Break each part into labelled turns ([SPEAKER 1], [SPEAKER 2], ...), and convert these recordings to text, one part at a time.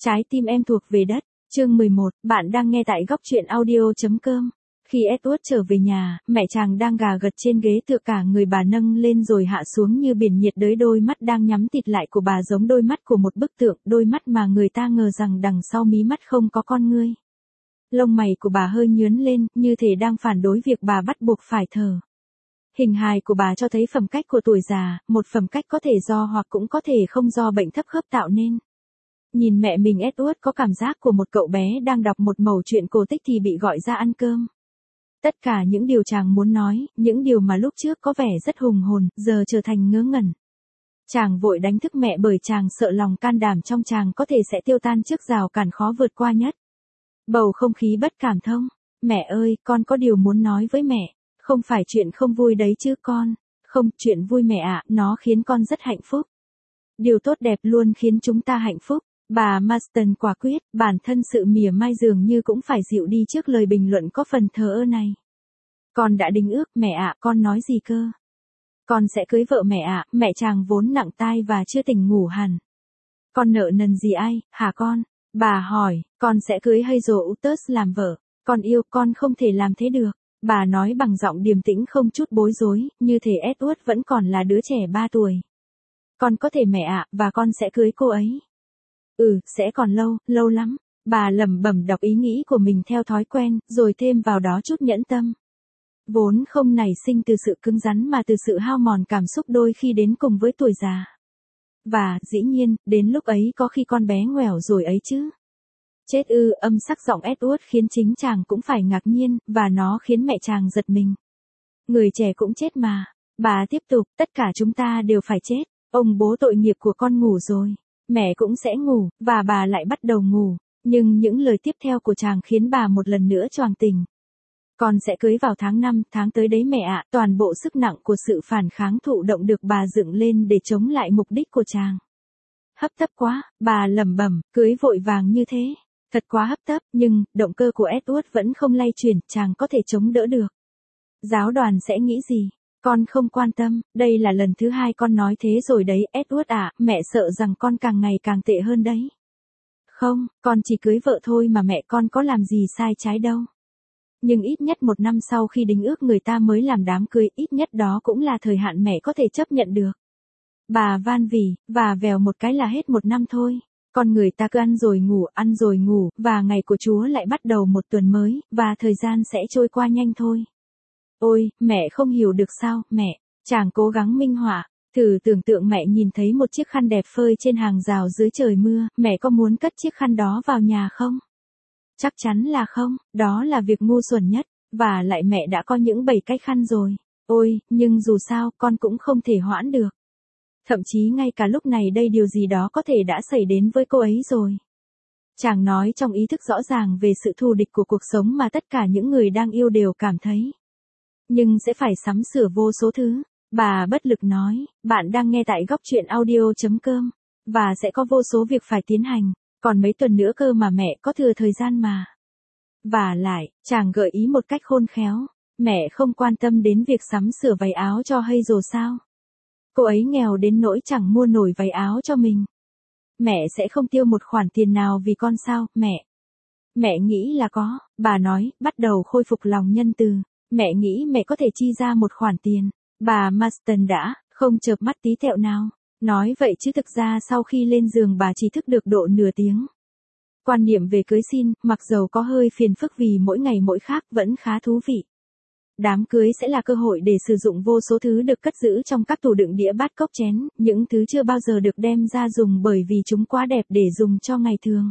[SPEAKER 1] Trái tim em thuộc về đất. Chương 11, bạn đang nghe tại góc truyện audio.com. Khi Edward trở về nhà, mẹ chàng đang gà gật trên ghế tựa cả người bà nâng lên rồi hạ xuống như biển nhiệt đới, đôi mắt đang nhắm tịt lại của bà giống đôi mắt của một bức tượng, đôi mắt mà người ta ngờ rằng đằng sau mí mắt không có con ngươi. Lông mày của bà hơi nhướn lên, như thể đang phản đối việc bà bắt buộc phải thở. Hình hài của bà cho thấy phẩm cách của tuổi già, một phẩm cách có thể do hoặc cũng có thể không do bệnh thấp khớp tạo nên. Nhìn mẹ mình, Edward có cảm giác của một cậu bé đang đọc một mẩu chuyện cổ tích thì bị gọi ra ăn cơm. Tất cả những điều chàng muốn nói, những điều mà lúc trước có vẻ rất hùng hồn, giờ trở thành ngớ ngẩn. Chàng vội đánh thức mẹ bởi chàng sợ lòng can đảm trong chàng có thể sẽ tiêu tan trước rào cản khó vượt qua nhất. Bầu không khí bất cảm thông. Mẹ ơi, con có điều muốn nói với mẹ. Không phải chuyện không vui đấy chứ con. Không, chuyện vui mẹ ạ, nó khiến con rất hạnh phúc. Điều tốt đẹp luôn khiến chúng ta hạnh phúc. Bà Marston quả quyết, bản thân sự mỉa mai dường như cũng phải dịu đi trước lời bình luận có phần thờ ơ này. Con đã đính ước, mẹ ạ, con nói gì cơ? Con sẽ cưới vợ mẹ ạ, mẹ chàng vốn nặng tai và chưa tỉnh ngủ hẳn. Con nợ nần gì ai, hả con? Bà hỏi, con sẽ cưới Hazel Utus làm vợ. Con yêu, con không thể làm thế được. Bà nói bằng giọng điềm tĩnh không chút bối rối, như thể Edward vẫn còn là đứa trẻ 3 tuổi. Con có thể mẹ ạ, và con sẽ cưới cô ấy. Sẽ còn lâu, lâu lắm. Bà lẩm bẩm đọc ý nghĩ của mình theo thói quen, rồi thêm vào đó chút nhẫn tâm. Vốn không nảy sinh từ sự cứng rắn mà từ sự hao mòn cảm xúc đôi khi đến cùng với tuổi già. Và, dĩ nhiên, đến lúc ấy có khi con bé ngoẻo rồi ấy chứ. Chết ư, âm sắc giọng Edward khiến chính chàng cũng phải ngạc nhiên, và nó khiến mẹ chàng giật mình. Người trẻ cũng chết mà. Bà tiếp tục, tất cả chúng ta đều phải chết. Ông bố tội nghiệp của con ngủ rồi. Mẹ cũng sẽ ngủ, và bà lại bắt đầu ngủ. Nhưng những lời tiếp theo của chàng khiến bà một lần nữa choàng tỉnh. Con sẽ cưới vào tháng 5, tháng tới đấy mẹ ạ. Toàn bộ sức nặng của sự phản kháng thụ động được bà dựng lên để chống lại mục đích của chàng. Hấp tấp quá, bà lẩm bẩm, cưới vội vàng như thế. Thật quá hấp tấp, nhưng, động cơ của Edward vẫn không lay chuyển, chàng có thể chống đỡ được. Giáo đoàn sẽ nghĩ gì? Con không quan tâm, đây là lần thứ 2 con nói thế rồi đấy, Edward ạ, mẹ sợ rằng con càng ngày càng tệ hơn đấy. Không, con chỉ cưới vợ thôi mà mẹ con có làm gì sai trái đâu. Nhưng ít nhất 1 năm sau khi đính ước người ta mới làm đám cưới, ít nhất đó cũng là thời hạn mẹ có thể chấp nhận được. Bà van vỉ, và vèo một cái là hết 1 năm thôi. Con người ta cứ ăn rồi ngủ, và ngày của Chúa lại bắt đầu một tuần mới, và thời gian sẽ trôi qua nhanh thôi. Ôi, mẹ không hiểu được sao, mẹ. Chàng cố gắng minh họa. Thử tưởng tượng mẹ nhìn thấy một chiếc khăn đẹp phơi trên hàng rào dưới trời mưa, mẹ có muốn cất chiếc khăn đó vào nhà không? Chắc chắn là không, đó là việc ngu xuẩn nhất, và lại mẹ đã có những 7 cái khăn rồi. Ôi, nhưng dù sao, con cũng không thể hoãn được. Thậm chí ngay cả lúc này đây điều gì đó có thể đã xảy đến với cô ấy rồi. Chàng nói trong ý thức rõ ràng về sự thù địch của cuộc sống mà tất cả những người đang yêu đều cảm thấy. Nhưng sẽ phải sắm sửa vô số thứ. Bà bất lực nói, bạn đang nghe tại góc truyện audio.com. Và sẽ có vô số việc phải tiến hành. Còn mấy tuần nữa cơ mà mẹ có thừa thời gian mà. Và lại, chàng gợi ý một cách khôn khéo. Mẹ không quan tâm đến việc sắm sửa váy áo cho Hazel sao? Cô ấy nghèo đến nỗi chẳng mua nổi váy áo cho mình. Mẹ sẽ không tiêu một khoản tiền nào vì con sao, mẹ? Mẹ nghĩ là có, bà nói, bắt đầu khôi phục lòng nhân từ. Mẹ nghĩ mẹ có thể chi ra một khoản tiền. Bà Marston đã, không chợp mắt tí tẹo nào. Nói vậy chứ thực ra sau khi lên giường bà chỉ thức được độ nửa tiếng. Quan niệm về cưới xin, mặc dầu có hơi phiền phức vì mỗi ngày mỗi khác, vẫn khá thú vị. Đám cưới sẽ là cơ hội để sử dụng vô số thứ được cất giữ trong các tủ đựng đĩa bát cốc chén, những thứ chưa bao giờ được đem ra dùng bởi vì chúng quá đẹp để dùng cho ngày thường.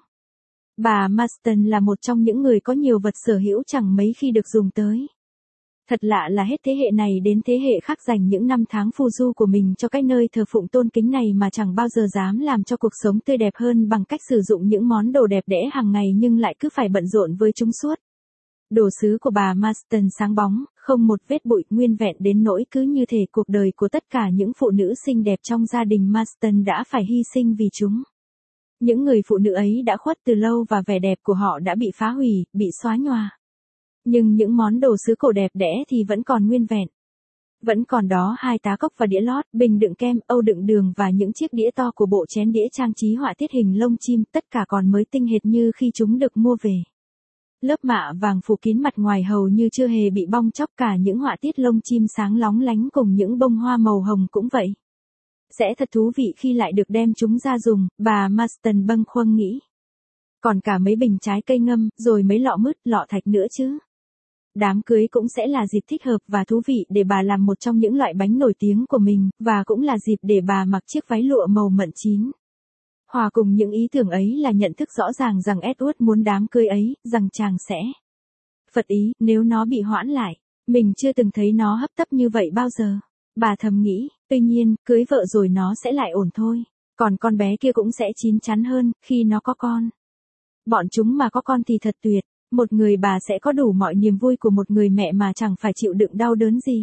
[SPEAKER 1] Bà Marston là một trong những người có nhiều vật sở hữu chẳng mấy khi được dùng tới. Thật lạ là hết thế hệ này đến thế hệ khác dành những năm tháng phù du của mình cho cái nơi thờ phụng tôn kính này mà chẳng bao giờ dám làm cho cuộc sống tươi đẹp hơn bằng cách sử dụng những món đồ đẹp đẽ hàng ngày nhưng lại cứ phải bận rộn với chúng suốt. Đồ sứ của bà Marston sáng bóng, không một vết bụi, nguyên vẹn đến nỗi cứ như thể cuộc đời của tất cả những phụ nữ xinh đẹp trong gia đình Marston đã phải hy sinh vì chúng. Những người phụ nữ ấy đã khuất từ lâu và vẻ đẹp của họ đã bị phá hủy, bị xóa nhòa. Nhưng những món đồ sứ cổ đẹp đẽ thì vẫn còn nguyên vẹn. Vẫn còn đó 2 tá cốc và đĩa lót, bình đựng kem, âu đựng đường và những chiếc đĩa to của bộ chén đĩa trang trí họa tiết hình lông chim, tất cả còn mới tinh hệt như khi chúng được mua về. Lớp mạ vàng phủ kín mặt ngoài hầu như chưa hề bị bong tróc, cả những họa tiết lông chim sáng lóng lánh cùng những bông hoa màu hồng cũng vậy. Sẽ thật thú vị khi lại được đem chúng ra dùng, bà Marston bâng khuâng nghĩ. Còn cả mấy bình trái cây ngâm, rồi mấy lọ mứt, lọ thạch nữa chứ. Đám cưới cũng sẽ là dịp thích hợp và thú vị để bà làm một trong những loại bánh nổi tiếng của mình, và cũng là dịp để bà mặc chiếc váy lụa màu mận chín. Hòa cùng những ý tưởng ấy là nhận thức rõ ràng rằng Edward muốn đám cưới ấy, rằng chàng sẽ phật ý nếu nó bị hoãn lại. Mình chưa từng thấy nó hấp tấp như vậy bao giờ. Bà thầm nghĩ, tuy nhiên, cưới vợ rồi nó sẽ lại ổn thôi. Còn con bé kia cũng sẽ chín chắn hơn, khi nó có con. Bọn chúng mà có con thì thật tuyệt. Một người bà sẽ có đủ mọi niềm vui của một người mẹ mà chẳng phải chịu đựng đau đớn gì.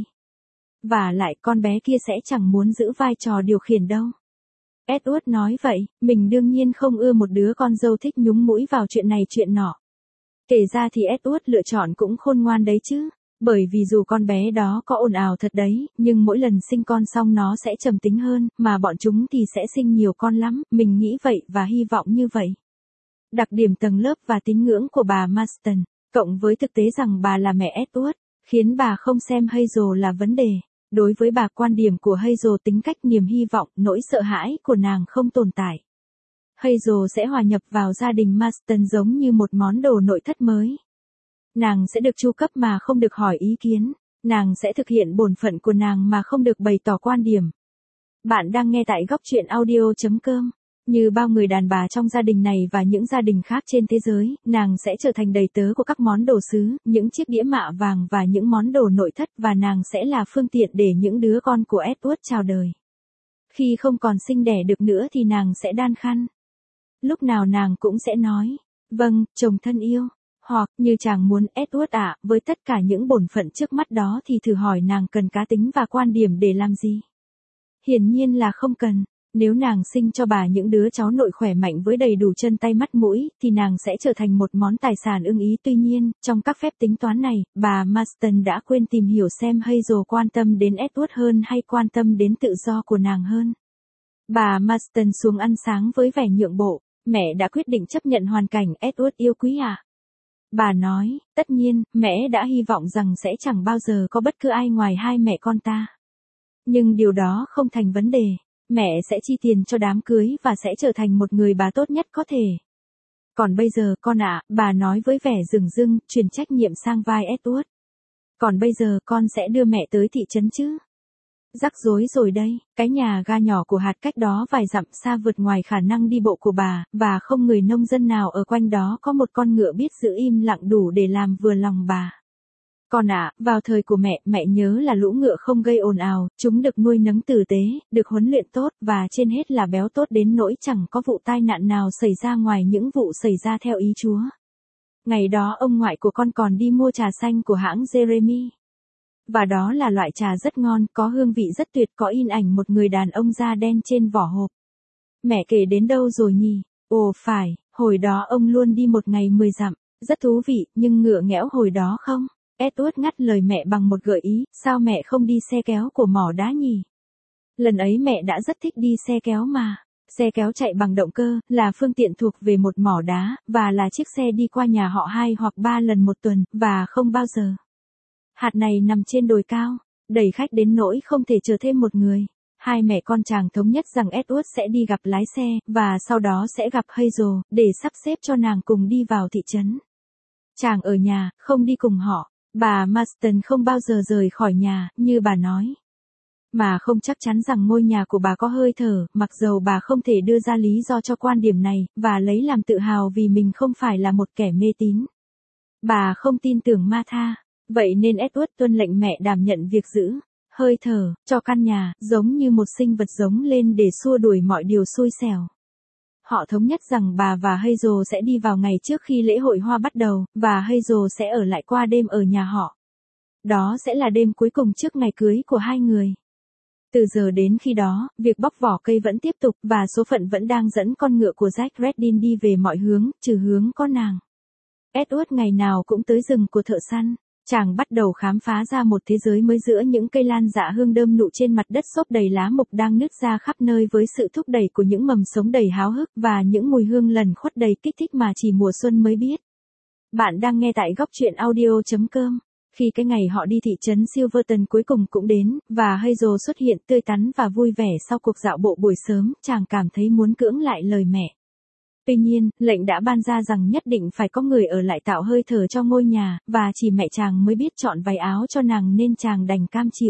[SPEAKER 1] Và lại con bé kia sẽ chẳng muốn giữ vai trò điều khiển đâu. Edward nói vậy, mình đương nhiên không ưa một đứa con dâu thích nhúng mũi vào chuyện này chuyện nọ. Kể ra thì Edward lựa chọn cũng khôn ngoan đấy chứ. Bởi vì dù con bé đó có ồn ào thật đấy, nhưng mỗi lần sinh con xong nó sẽ trầm tính hơn, mà bọn chúng thì sẽ sinh nhiều con lắm, mình nghĩ vậy và hy vọng như vậy. Đặc điểm tầng lớp và tín ngưỡng của bà Marston, cộng với thực tế rằng bà là mẹ Edward, khiến bà không xem Hazel là vấn đề. Đối với bà, quan điểm của Hazel, tính cách, niềm hy vọng, nỗi sợ hãi của nàng không tồn tại. Hazel sẽ hòa nhập vào gia đình Marston giống như một món đồ nội thất mới. Nàng sẽ được chu cấp mà không được hỏi ý kiến. Nàng sẽ thực hiện bổn phận của nàng mà không được bày tỏ quan điểm. Bạn đang nghe tại góc truyện audio.com. Như bao người đàn bà trong gia đình này và những gia đình khác trên thế giới, nàng sẽ trở thành đầy tớ của các món đồ sứ, những chiếc đĩa mạ vàng và những món đồ nội thất, và nàng sẽ là phương tiện để những đứa con của Edward chào đời. Khi không còn sinh đẻ được nữa thì nàng sẽ đan khăn. Lúc nào nàng cũng sẽ nói, vâng, chồng thân yêu. Hoặc, như chàng muốn, Edward ạ, với tất cả những bổn phận trước mắt đó thì thử hỏi nàng cần cá tính và quan điểm để làm gì? Hiển nhiên là không cần. Nếu nàng sinh cho bà những đứa cháu nội khỏe mạnh với đầy đủ chân tay mắt mũi, thì nàng sẽ trở thành một món tài sản ưng ý. Tuy nhiên, trong các phép tính toán này, bà Marston đã quên tìm hiểu xem Hazel quan tâm đến Edward hơn hay quan tâm đến tự do của nàng hơn. Bà Marston xuống ăn sáng với vẻ nhượng bộ. Mẹ đã quyết định chấp nhận hoàn cảnh, Edward yêu quý à? Bà nói, tất nhiên, mẹ đã hy vọng rằng sẽ chẳng bao giờ có bất cứ ai ngoài hai mẹ con ta. Nhưng điều đó không thành vấn đề. Mẹ sẽ chi tiền cho đám cưới và sẽ trở thành một người bà tốt nhất có thể. Còn bây giờ con ạ, bà nói với vẻ dửng dưng, truyền trách nhiệm sang vai Edward. Còn bây giờ con sẽ đưa mẹ tới thị trấn chứ? Rắc rối rồi đây, cái nhà ga nhỏ của hạt cách đó vài dặm xa vượt ngoài khả năng đi bộ của bà, và không người nông dân nào ở quanh đó có một con ngựa biết giữ im lặng đủ để làm vừa lòng bà. Con ạ, vào thời của mẹ nhớ là lũ ngựa không gây ồn ào, chúng được nuôi nấng tử tế, được huấn luyện tốt và trên hết là béo tốt đến nỗi chẳng có vụ tai nạn nào xảy ra ngoài những vụ xảy ra theo ý Chúa. Ngày đó ông ngoại của con còn đi mua trà xanh của hãng Jeremy. Và đó là loại trà rất ngon, có hương vị rất tuyệt, có in ảnh một người đàn ông da đen trên vỏ hộp. Mẹ kể đến đâu rồi nhỉ? Ồ phải, hồi đó ông luôn đi một ngày 10 dặm, rất thú vị, nhưng ngựa nghẽo hồi đó không? Edward ngắt lời mẹ bằng một gợi ý, sao mẹ không đi xe kéo của mỏ đá nhỉ? Lần ấy mẹ đã rất thích đi xe kéo mà. Xe kéo chạy bằng động cơ, là phương tiện thuộc về một mỏ đá, và là chiếc xe đi qua nhà họ 2 hoặc 3 lần một tuần, và không bao giờ. Hạt này nằm trên đồi cao, đầy khách đến nỗi không thể chờ thêm một người. Hai mẹ con chàng thống nhất rằng Edward sẽ đi gặp lái xe, và sau đó sẽ gặp Hazel, để sắp xếp cho nàng cùng đi vào thị trấn. Chàng ở nhà, không đi cùng họ. Bà Marston không bao giờ rời khỏi nhà, như bà nói. Mà không chắc chắn rằng ngôi nhà của bà có hơi thở, mặc dầu bà không thể đưa ra lý do cho quan điểm này, và lấy làm tự hào vì mình không phải là một kẻ mê tín. Bà không tin tưởng Martha, vậy nên Edward tuân lệnh mẹ đảm nhận việc giữ hơi thở cho căn nhà, giống như một sinh vật giống lên để xua đuổi mọi điều xui xẻo. Họ thống nhất rằng bà và Hazel sẽ đi vào ngày trước khi lễ hội hoa bắt đầu, và Hazel sẽ ở lại qua đêm ở nhà họ. Đó sẽ là đêm cuối cùng trước ngày cưới của hai người. Từ giờ đến khi đó, việc bóc vỏ cây vẫn tiếp tục, và số phận vẫn đang dẫn con ngựa của Jack Reddin đi về mọi hướng, trừ hướng có nàng. Edward ngày nào cũng tới rừng của thợ săn. Chàng bắt đầu khám phá ra một thế giới mới giữa những cây lan dạ hương đơm nụ trên mặt đất xốp đầy lá mục đang nứt ra khắp nơi với sự thúc đẩy của những mầm sống đầy háo hức và những mùi hương lần khuất đầy kích thích mà chỉ mùa xuân mới biết. Bạn đang nghe tại góc truyện audio.com. Khi cái ngày họ đi thị trấn Silverton cuối cùng cũng đến, và Hazel xuất hiện tươi tắn và vui vẻ sau cuộc dạo bộ buổi sớm, chàng cảm thấy muốn cưỡng lại lời mẹ. Tuy nhiên, lệnh đã ban ra rằng nhất định phải có người ở lại tạo hơi thở cho ngôi nhà, và chỉ mẹ chàng mới biết chọn váy áo cho nàng nên chàng đành cam chịu.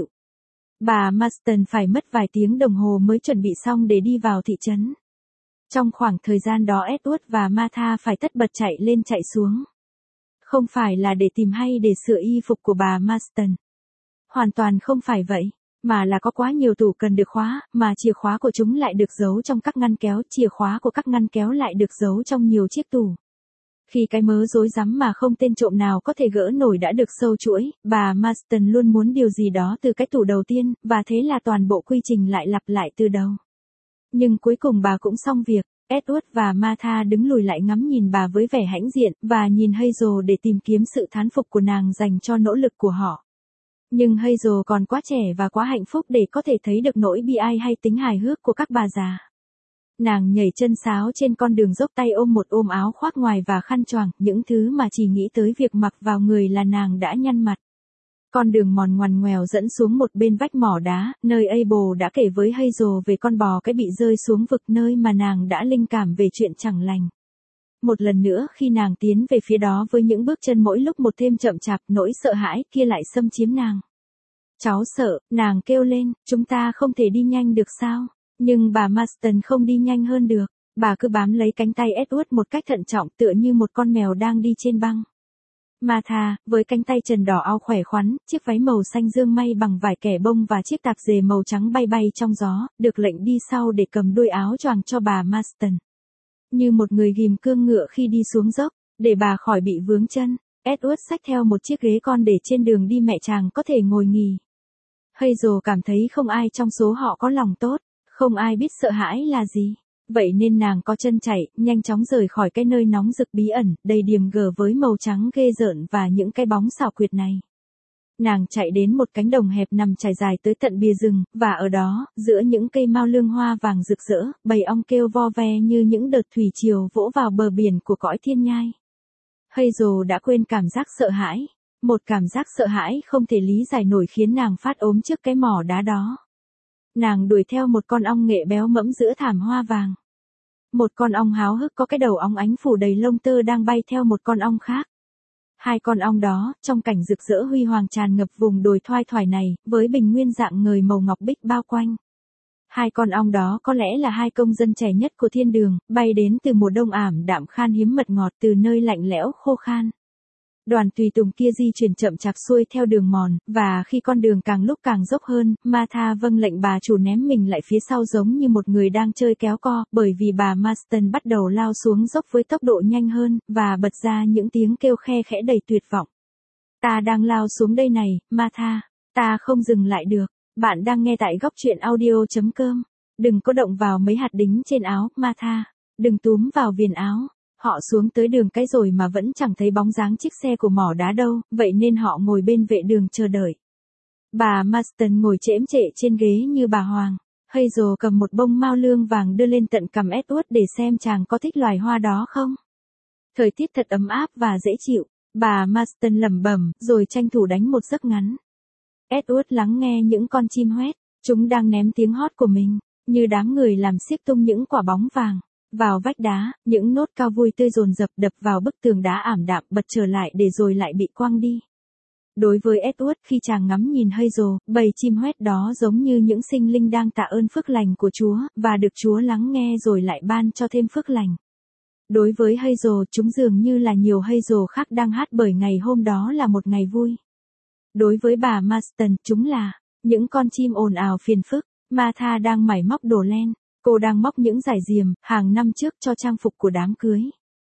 [SPEAKER 1] Bà Marston phải mất vài tiếng đồng hồ mới chuẩn bị xong để đi vào thị trấn. Trong khoảng thời gian đó Edward và Martha phải tất bật chạy lên chạy xuống. Không phải là để tìm hay để sửa y phục của bà Marston. Hoàn toàn không phải vậy, mà là có quá nhiều tủ cần được khóa, mà chìa khóa của chúng lại được giấu trong các ngăn kéo, chìa khóa của các ngăn kéo lại được giấu trong nhiều chiếc tủ. Khi cái mớ rối rắm mà không tên trộm nào có thể gỡ nổi đã được sâu chuỗi, bà Marston luôn muốn điều gì đó từ cái tủ đầu tiên, và thế là toàn bộ quy trình lại lặp lại từ đầu. Nhưng cuối cùng bà cũng xong việc. Edward và Martha đứng lùi lại ngắm nhìn bà với vẻ hãnh diện, và nhìn Hazel để tìm kiếm sự thán phục của nàng dành cho nỗ lực của họ. Nhưng Hazel còn quá trẻ và quá hạnh phúc để có thể thấy được nỗi bi ai hay tính hài hước của các bà già. Nàng nhảy chân sáo trên con đường dốc, tay ôm một ôm áo khoác ngoài và khăn choàng, những thứ mà chỉ nghĩ tới việc mặc vào người là nàng đã nhăn mặt. Con đường mòn ngoằn ngoèo dẫn xuống một bên vách mỏ đá, nơi Abel đã kể với Hazel về con bò cái bị rơi xuống vực, nơi mà nàng đã linh cảm về chuyện chẳng lành. Một lần nữa khi nàng tiến về phía đó với những bước chân mỗi lúc một thêm chậm chạp, nỗi sợ hãi kia lại xâm chiếm nàng. Cháu sợ, nàng kêu lên, chúng ta không thể đi nhanh được sao? Nhưng bà Marston không đi nhanh hơn được, bà cứ bám lấy cánh tay Edward một cách thận trọng tựa như một con mèo đang đi trên băng. Martha, với cánh tay trần đỏ ao khỏe khoắn, chiếc váy màu xanh dương may bằng vải kẻ bông và chiếc tạp dề màu trắng bay bay trong gió, được lệnh đi sau để cầm đuôi áo choàng cho bà Marston. Như một người ghim cương ngựa khi đi xuống dốc, để bà khỏi bị vướng chân, Edward xách theo một chiếc ghế con để trên đường đi mẹ chàng có thể ngồi nghỉ. Hazel cảm thấy không ai trong số họ có lòng tốt, không ai biết sợ hãi là gì. Vậy nên nàng có chân chạy, nhanh chóng rời khỏi cái nơi nóng rực bí ẩn, đầy điềm gở với màu trắng ghê rợn và những cái bóng xảo quyệt này. Nàng chạy đến một cánh đồng hẹp nằm trải dài tới tận bìa rừng, và ở đó, giữa những cây mao lương hoa vàng rực rỡ, bầy ong kêu vo ve như những đợt thủy triều vỗ vào bờ biển của cõi thiên nhai. Hazel đã quên cảm giác sợ hãi. Một cảm giác sợ hãi không thể lý giải nổi khiến nàng phát ốm trước cái mỏ đá đó. Nàng đuổi theo một con ong nghệ béo mẫm giữa thảm hoa vàng. Một con ong háo hức có cái đầu óng ánh phủ đầy lông tơ đang bay theo một con ong khác. Hai con ong đó, trong cảnh rực rỡ huy hoàng tràn ngập vùng đồi thoai thoải này, với bình nguyên dạng ngời màu ngọc bích bao quanh. Hai con ong đó có lẽ là hai công dân trẻ nhất của thiên đường, bay đến từ mùa đông ảm đạm khan hiếm mật ngọt từ nơi lạnh lẽo khô khan. Đoàn tùy tùng kia di chuyển chậm chạp xuôi theo đường mòn, và khi con đường càng lúc càng dốc hơn, Martha vâng lệnh bà chủ ném mình lại phía sau giống như một người đang chơi kéo co, bởi vì bà Marston bắt đầu lao xuống dốc với tốc độ nhanh hơn, và bật ra những tiếng kêu khe khẽ đầy tuyệt vọng. Ta đang lao xuống đây này, Martha, ta không dừng lại được. Bạn đang nghe tại góc truyện audio.com. Đừng có động vào mấy hạt đính trên áo, Martha. Đừng túm vào viền áo. Họ xuống tới đường cái rồi mà vẫn chẳng thấy bóng dáng chiếc xe của mỏ đá đâu, vậy nên họ ngồi bên vệ đường chờ đợi. Bà Marston ngồi chễm chệ trên ghế như bà hoàng. Hazel cầm một bông mao lương vàng đưa lên tận cằm Edward để xem chàng có thích loài hoa đó không. Thời tiết thật ấm áp và dễ chịu, bà Marston lẩm bẩm, rồi tranh thủ đánh một giấc ngắn. Edward lắng nghe những con chim hót, chúng đang ném tiếng hót của mình, như đám người làm xiếc tung những quả bóng vàng. Vào vách đá, những nốt cao vui tươi dồn dập đập vào bức tường đá ảm đạm bật trở lại để rồi lại bị quăng đi. Đối với Edward, khi chàng ngắm nhìn Hazel, bầy chim hót đó giống như những sinh linh đang tạ ơn phước lành của Chúa, và được Chúa lắng nghe rồi lại ban cho thêm phước lành. Đối với Hazel, chúng dường như là nhiều Hazel khác đang hát bởi ngày hôm đó là một ngày vui. Đối với bà Marston, chúng là những con chim ồn ào phiền phức. Martha đang mải móc đồ len. Cô đang móc những dải diềm, hàng năm trước cho trang phục của đám cưới.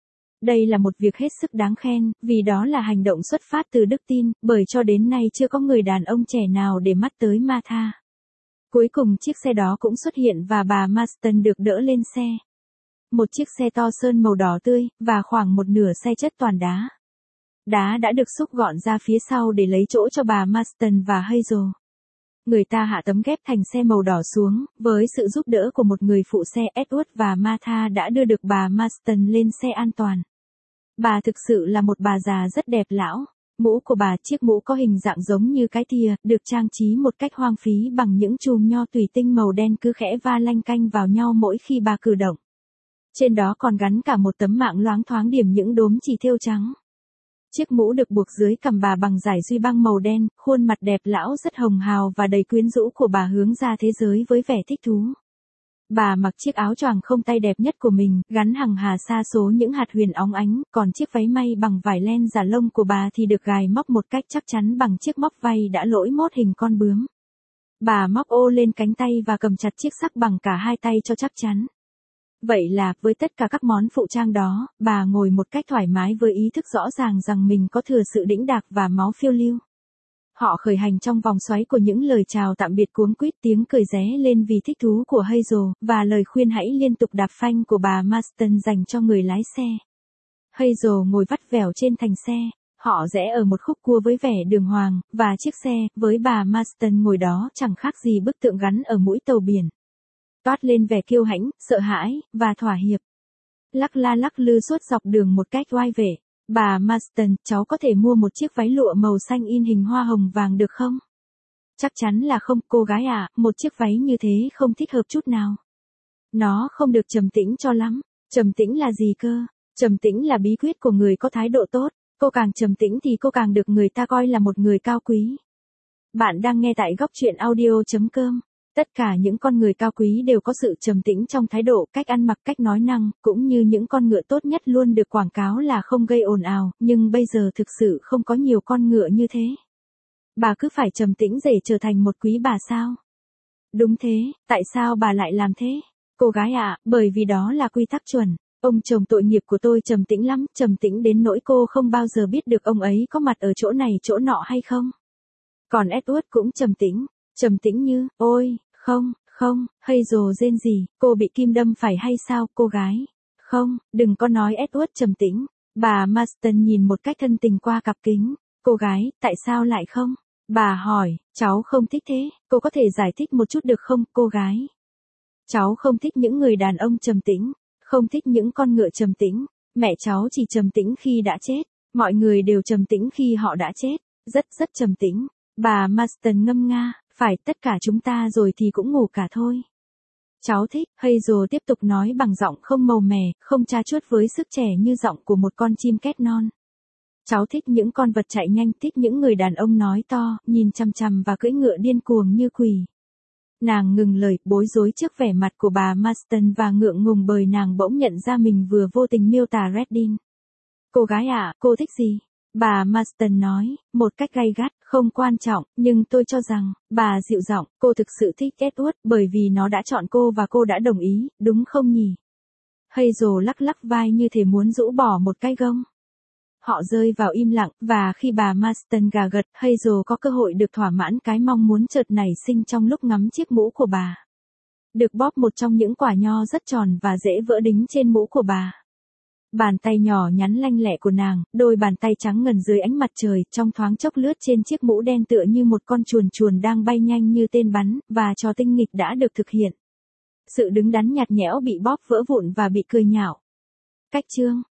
[SPEAKER 1] Đây là một việc hết sức đáng khen, vì đó là hành động xuất phát từ đức tin, bởi cho đến nay chưa có người đàn ông trẻ nào để mắt tới Martha. Cuối cùng chiếc xe đó cũng xuất hiện và bà Marston được đỡ lên xe. Một chiếc xe to sơn màu đỏ tươi, và khoảng một nửa xe chất toàn đá. đá đã được xúc gọn ra phía sau để lấy chỗ cho bà Marston và Hazel. Người ta hạ tấm ghép thành xe màu đỏ xuống, với sự giúp đỡ của một người phụ xe. Edward và Martha đã đưa được bà Marston lên xe an toàn. Bà thực sự là một bà già rất đẹp lão. Mũ của bà, chiếc mũ có hình dạng giống như cái thìa, được trang trí một cách hoang phí bằng những chùm nho thủy tinh màu đen cứ khẽ va lanh canh vào nhau mỗi khi bà cử động. Trên đó còn gắn cả một tấm mạng loáng thoáng điểm những đốm chỉ thêu trắng. Chiếc mũ được buộc dưới cằm bà bằng dải duy băng màu đen, khuôn mặt đẹp lão rất hồng hào và đầy quyến rũ của bà hướng ra thế giới với vẻ thích thú. Bà mặc chiếc áo choàng không tay đẹp nhất của mình, gắn hằng hà sa số những hạt huyền óng ánh, còn chiếc váy may bằng vải len giả lông của bà thì được gài móc một cách chắc chắn bằng chiếc móc vai đã lỗi mốt hình con bướm. Bà móc ô lên cánh tay và cầm chặt chiếc sắc bằng cả hai tay cho chắc chắn. Vậy là, với tất cả các món phụ trang đó, bà ngồi một cách thoải mái với ý thức rõ ràng rằng mình có thừa sự đĩnh đạc và máu phiêu lưu. Họ khởi hành trong vòng xoáy của những lời chào tạm biệt cuống quýt, tiếng cười ré lên vì thích thú của Hazel, và lời khuyên hãy liên tục đạp phanh của bà Marston dành cho người lái xe. Hazel ngồi vắt vẻo trên thành xe, họ rẽ ở một khúc cua với vẻ đường hoàng, và chiếc xe, với bà Marston ngồi đó chẳng khác gì bức tượng gắn ở mũi tàu biển. Toát lên vẻ kiêu hãnh, sợ hãi, và thỏa hiệp. Lắc la lắc lư suốt dọc đường một cách oai vệ. Bà Marston, cháu có thể mua một chiếc váy lụa màu xanh in hình hoa hồng vàng được không? Chắc chắn là không, cô gái ạ, một chiếc váy như thế không thích hợp chút nào. Nó không được trầm tĩnh cho lắm. Trầm tĩnh là gì cơ? Trầm tĩnh là bí quyết của người có thái độ tốt. Cô càng trầm tĩnh thì cô càng được người ta coi là một người cao quý. Bạn đang nghe tại góc truyện audio.com. Tất cả những con người cao quý đều có sự trầm tĩnh trong thái độ, cách ăn mặc, cách nói năng, cũng như những con ngựa tốt nhất luôn được quảng cáo là không gây ồn ào, nhưng bây giờ thực sự không có nhiều con ngựa như thế. Bà cứ phải trầm tĩnh để trở thành một quý bà sao? Đúng thế, tại sao bà lại làm thế? Cô gái ạ, bởi vì đó là quy tắc chuẩn. Ông chồng tội nghiệp của tôi trầm tĩnh lắm, trầm tĩnh đến nỗi cô không bao giờ biết được ông ấy có mặt ở chỗ này chỗ nọ hay không. Còn Edward cũng trầm tĩnh như, ôi, không, Hazel rên rỉ, cô bị kim đâm phải hay sao, cô gái? Không, đừng có nói Edward trầm tĩnh. Bà Marston nhìn một cách thân tình qua cặp kính. Cô gái, tại sao lại không? Bà hỏi, cháu không thích thế, cô có thể giải thích một chút được không, cô gái? Cháu không thích những người đàn ông trầm tĩnh, không thích những con ngựa trầm tĩnh. Mẹ cháu chỉ trầm tĩnh khi đã chết, mọi người đều trầm tĩnh khi họ đã chết, rất trầm tĩnh. Bà Marston ngâm nga, phải, tất cả chúng ta rồi thì cũng ngủ cả thôi. Cháu thích, Hazel tiếp tục nói bằng giọng không màu mè, không cha chuốt với sức trẻ như giọng của một con chim két non. Cháu thích những con vật chạy nhanh, thích những người đàn ông nói to, nhìn chằm chằm và cưỡi ngựa điên cuồng như quỷ. Nàng ngừng lời, bối rối trước vẻ mặt của bà Marston và ngượng ngùng bởi nàng bỗng nhận ra mình vừa vô tình miêu tả Reddin. Cô gái ạ, cô thích gì? Bà Marston nói, một cách gay gắt, không quan trọng, nhưng tôi cho rằng, bà dịu giọng, cô thực sự thích Edward bởi vì nó đã chọn cô và cô đã đồng ý, đúng không nhỉ? Hazel lắc lắc vai như thể muốn rũ bỏ một cái gông. Họ rơi vào im lặng, và khi bà Marston gà gật, Hazel có cơ hội được thỏa mãn cái mong muốn chợt nảy sinh trong lúc ngắm chiếc mũ của bà. Được bóp một trong những quả nho rất tròn và dễ vỡ đính trên mũ của bà. Bàn tay nhỏ nhắn lanh lẹ của nàng, đôi bàn tay trắng ngần dưới ánh mặt trời, trong thoáng chốc lướt trên chiếc mũ đen tựa như một con chuồn chuồn đang bay nhanh như tên bắn, và trò tinh nghịch đã được thực hiện. Sự đứng đắn nhạt nhẽo bị bóp vỡ vụn và bị cười nhạo. Cách chương